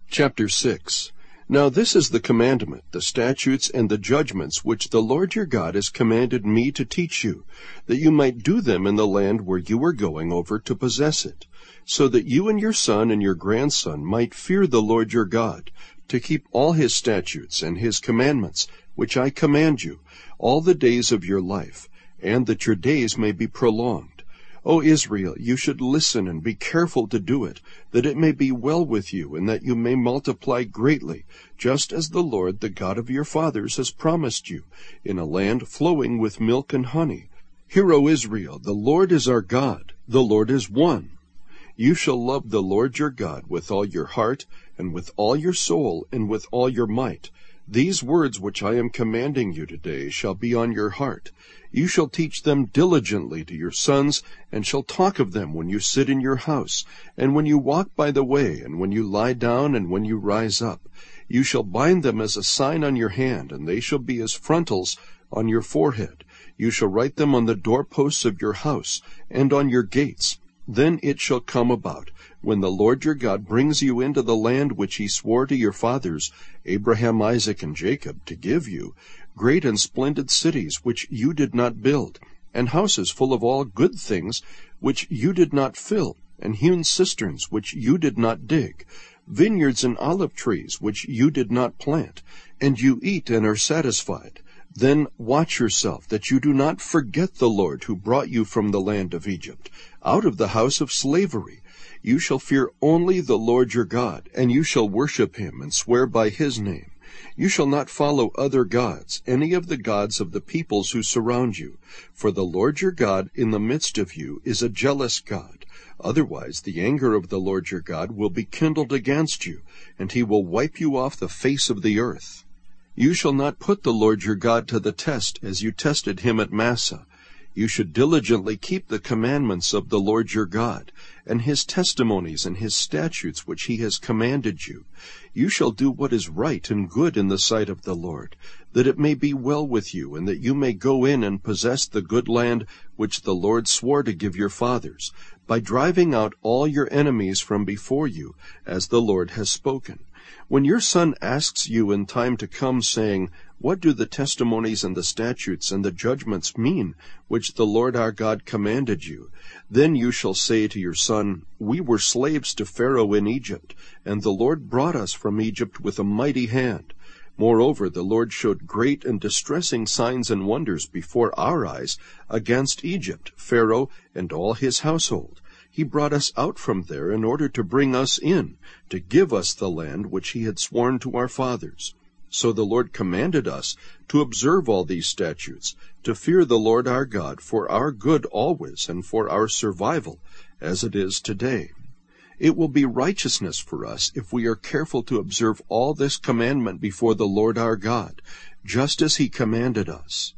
Chapter 6. Now this is the commandment, the statutes, and the judgments which the Lord your God has commanded me to teach you, that you might do them in the land where you are going over to possess it, so that you and your son and your grandson might fear the Lord your God, to keep all his statutes and his commandments, which I command you, all the days of your life, and that your days may be prolonged. O Israel, you should listen and be careful to do it, that it may be well with you, and that you may multiply greatly, just as the Lord, the God of your fathers, has promised you, in a land flowing with milk and honey. Hear, O Israel, the Lord is our God, the Lord is one. You shall love the Lord your God with all your heart, and with all your soul, and with all your might. These words which I am commanding you today shall be on your heart. You shall teach them diligently to your sons, and shall talk of them when you sit in your house, and when you walk by the way, and when you lie down, and when you rise up. You shall bind them as a sign on your hand, and they shall be as frontals on your forehead. You shall write them on the doorposts of your house, and on your gates. Then it shall come about, when the Lord your God brings you into the land which he swore to your fathers, Abraham, Isaac, and Jacob, to give you, great and splendid cities which you did not build, and houses full of all good things which you did not fill, and hewn cisterns which you did not dig, vineyards and olive trees which you did not plant, and you eat and are satisfied. Then watch yourself, that you do not forget the Lord who brought you from the land of Egypt, out of the house of slavery. You shall fear only the Lord your God, and you shall worship him and swear by his name. You shall not follow other gods, any of the gods of the peoples who surround you. For the Lord your God in the midst of you is a jealous God. Otherwise the anger of the Lord your God will be kindled against you, and he will wipe you off the face of the earth. You shall not put the Lord your God to the test, as you tested him at Massah. You should diligently keep the commandments of the Lord your God, and his testimonies and his statutes which he has commanded you. You shall do what is right and good in the sight of the Lord, that it may be well with you, and that you may go in and possess the good land which the Lord swore to give your fathers, by driving out all your enemies from before you, as the Lord has spoken. When your son asks you in time to come, saying, What do the testimonies and the statutes and the judgments mean, which the Lord our God commanded you? Then you shall say to your son, We were slaves to Pharaoh in Egypt, and the Lord brought us from Egypt with a mighty hand. Moreover, the Lord showed great and distressing signs and wonders before our eyes against Egypt, Pharaoh, and all his household. He brought us out from there in order to bring us in, to give us the land which he had sworn to our fathers. So the Lord commanded us to observe all these statutes, to fear the Lord our God for our good always and for our survival, as it is today. It will be righteousness for us if we are careful to observe all this commandment before the Lord our God, just as he commanded us.